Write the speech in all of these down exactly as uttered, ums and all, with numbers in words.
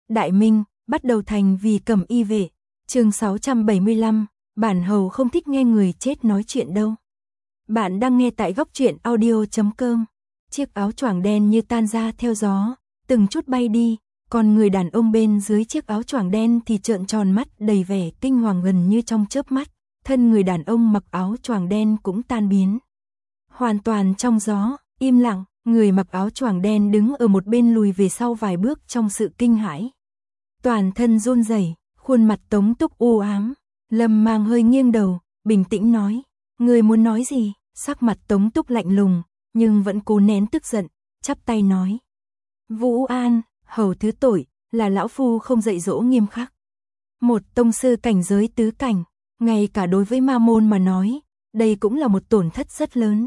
Đại Minh, bắt đầu thành vì cầm y vệ. Chương sáu trăm bảy mươi lăm, bản hầu không thích nghe người chết nói chuyện đâu. Bạn đang nghe tại góc truyện audio chấm com. Chiếc áo choàng đen như tan ra theo gió, từng chút bay đi, còn người đàn ông bên dưới chiếc áo choàng đen thì trợn tròn mắt đầy vẻ kinh hoàng gần như trong chớp mắt, thân người đàn ông mặc áo choàng đen cũng tan biến. Hoàn toàn trong gió, im lặng, người mặc áo choàng đen đứng ở một bên lùi về sau vài bước trong sự kinh hãi. Toàn thân run rẩy, khuôn mặt Tống Túc u ám, Lâm Mang hơi nghiêng đầu, bình tĩnh nói, người muốn nói gì? Sắc mặt Tống Túc lạnh lùng, nhưng vẫn cố nén tức giận, chắp tay nói. Vũ An, hầu thứ tội, là lão phu không dạy dỗ nghiêm khắc. Một tông sư cảnh giới tứ cảnh, ngay cả đối với ma môn mà nói, đây cũng là một tổn thất rất lớn.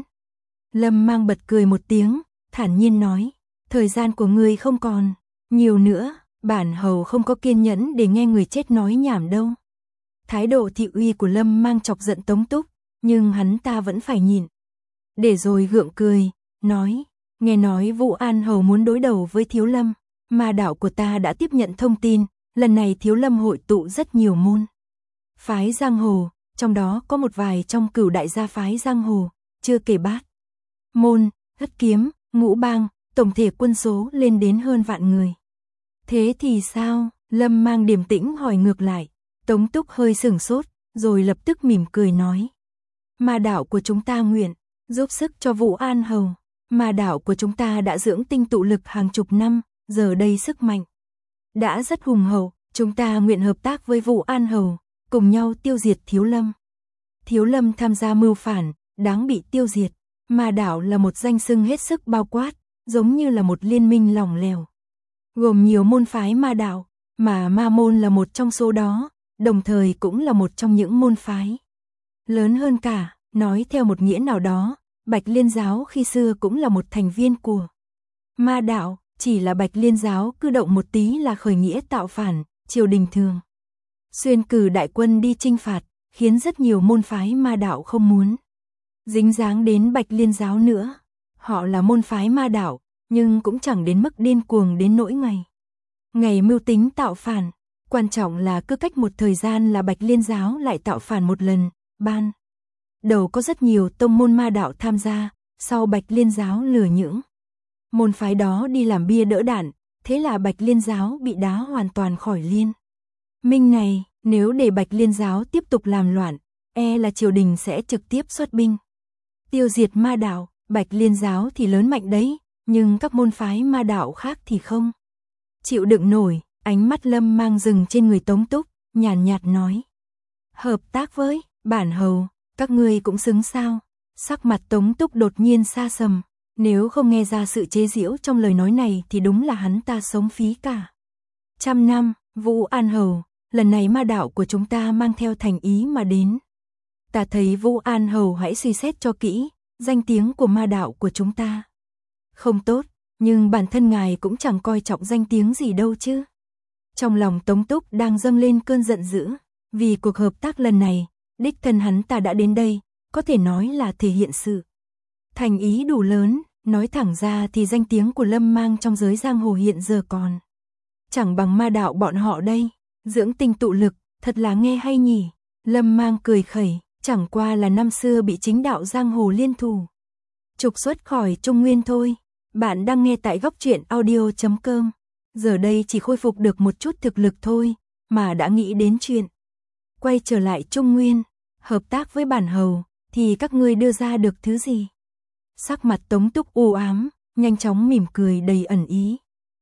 Lâm Mang bật cười một tiếng, thản nhiên nói, thời gian của ngươi không còn nhiều nữa, bản hầu không có kiên nhẫn để nghe người chết nói nhảm đâu. Thái độ thị uy của Lâm Mang chọc giận Tống Túc, nhưng hắn ta vẫn phải nhịn. Để rồi gượng cười, nói, nghe nói Vũ An hầu muốn đối đầu với Thiếu Lâm, ma đạo của ta đã tiếp nhận thông tin, lần này Thiếu Lâm hội tụ rất nhiều môn phái giang hồ, trong đó có một vài trong cửu đại gia phái giang hồ, chưa kể bát môn, thất kiếm, ngũ bang, tổng thể quân số lên đến hơn vạn người. Thế thì sao? Lâm Mang điềm tĩnh hỏi ngược lại. Tống Túc hơi sửng sốt, rồi lập tức mỉm cười nói. Ma đạo của chúng ta nguyện giúp sức cho Vũ An hầu. Ma đạo của chúng ta đã dưỡng tinh tụ lực hàng chục năm, giờ đây sức mạnh đã rất hùng hậu, chúng ta nguyện hợp tác với Vũ An hầu, cùng nhau tiêu diệt Thiếu Lâm. Thiếu Lâm tham gia mưu phản, đáng bị tiêu diệt. Ma đạo là một danh xưng hết sức bao quát, giống như là một liên minh lỏng lẻo, gồm nhiều môn phái ma đạo, mà ma môn là một trong số đó, đồng thời cũng là một trong những môn phái lớn hơn cả. Nói theo một nghĩa nào đó, Bạch Liên giáo khi xưa cũng là một thành viên của ma đạo, chỉ là Bạch Liên giáo cử động một tí là khởi nghĩa tạo phản, triều đình thường xuyên cử đại quân đi chinh phạt, khiến rất nhiều môn phái ma đạo không muốn dính dáng đến Bạch Liên giáo nữa. Họ là môn phái ma đạo, nhưng cũng chẳng đến mức điên cuồng đến nỗi ngày ngày mưu tính tạo phản. Quan trọng là cứ cách một thời gian là Bạch Liên giáo lại tạo phản một lần. Ban đầu có rất nhiều tông môn ma đạo tham gia, sau Bạch Liên giáo lừa những môn phái đó đi làm bia đỡ đạn, thế là Bạch Liên giáo bị đá hoàn toàn khỏi liên minh này. Nếu để Bạch Liên giáo tiếp tục làm loạn, e là triều đình sẽ trực tiếp xuất binh tiêu diệt ma đạo. Bạch Liên giáo thì lớn mạnh đấy, nhưng các môn phái ma đạo khác thì không chịu đựng nổi. Ánh mắt Lâm Mang dừng trên người Tống Túc, nhàn nhạt nói. Hợp tác với bản hầu, các ngươi cũng xứng sao? Sắc mặt Tống Túc đột nhiên xa sầm, nếu không nghe ra sự chế giễu trong lời nói này thì đúng là hắn ta sống phí cả trăm năm. Vũ An hầu, lần này ma đạo của chúng ta mang theo thành ý mà đến. Ta thấy Vũ An hầu hãy suy xét cho kỹ, danh tiếng của ma đạo của chúng ta không tốt, nhưng bản thân ngài cũng chẳng coi trọng danh tiếng gì đâu chứ. Trong lòng Tống Túc đang dâng lên cơn giận dữ, vì cuộc hợp tác lần này, đích thân hắn ta đã đến đây, có thể nói là thể hiện sự thành ý đủ lớn. Nói thẳng ra thì danh tiếng của Lâm Mang trong giới giang hồ hiện giờ còn chẳng bằng ma đạo bọn họ đây. Dưỡng tinh tụ lực, thật là nghe hay nhỉ. Lâm Mang cười khẩy, chẳng qua là năm xưa bị chính đạo giang hồ liên thủ trục xuất khỏi Trung Nguyên thôi. Bạn đang nghe tại góc truyện audio chấm com. Giờ đây chỉ khôi phục được một chút thực lực thôi, mà đã nghĩ đến chuyện quay trở lại Trung Nguyên, hợp tác với bản hầu, thì các ngươi đưa ra được thứ gì? Sắc mặt Tống Túc u ám, nhanh chóng mỉm cười đầy ẩn ý.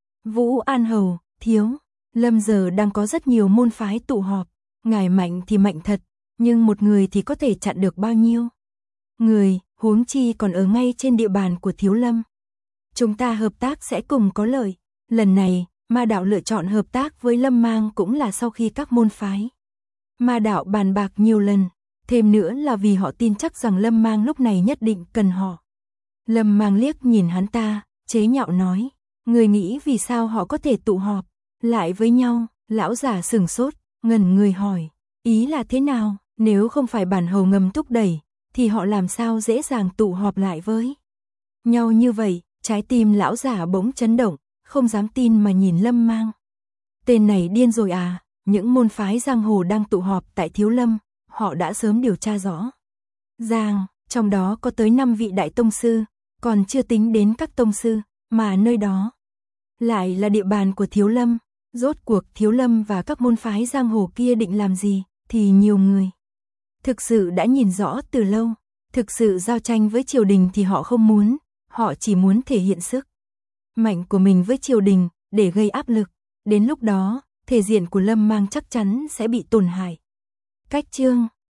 Vũ An hầu, Thiếu Lâm giờ đang có rất nhiều môn phái tụ họp, ngài mạnh thì mạnh thật, nhưng một người thì có thể chặn được bao nhiêu người, huống chi còn ở ngay trên địa bàn của Thiếu Lâm. Chúng ta hợp tác sẽ cùng có lợi. Lần này, ma đạo lựa chọn hợp tác với Lâm Mang cũng là sau khi các môn phái ma đạo bàn bạc nhiều lần, thêm nữa là vì họ tin chắc rằng Lâm Mang lúc này nhất định cần họ. Lâm Mang liếc nhìn hắn ta, chế nhạo nói, người nghĩ vì sao họ có thể tụ họp lại với nhau? Lão giả sửng sốt, ngẩn người hỏi, ý là thế nào? Nếu không phải bản hầu ngầm thúc đẩy, thì họ làm sao dễ dàng tụ họp lại với nhau như vậy? Trái tim lão giả bỗng chấn động, không dám tin mà nhìn Lâm Mang. Tên này điên rồi à, những môn phái giang hồ đang tụ họp tại Thiếu Lâm, họ đã sớm điều tra rõ. Giang, trong đó có tới năm vị đại tông sư, còn chưa tính đến các tông sư, mà nơi đó lại là địa bàn của Thiếu Lâm. Rốt cuộc Thiếu Lâm và các môn phái giang hồ kia định làm gì, thì nhiều người thực sự đã nhìn rõ từ lâu. Thực sự giao tranh với triều đình thì họ không muốn, họ chỉ muốn thể hiện sức mạnh của mình với triều đình, để gây áp lực. Đến lúc đó, thể diện của Lâm Mang chắc chắn sẽ bị tổn hại. Cách chương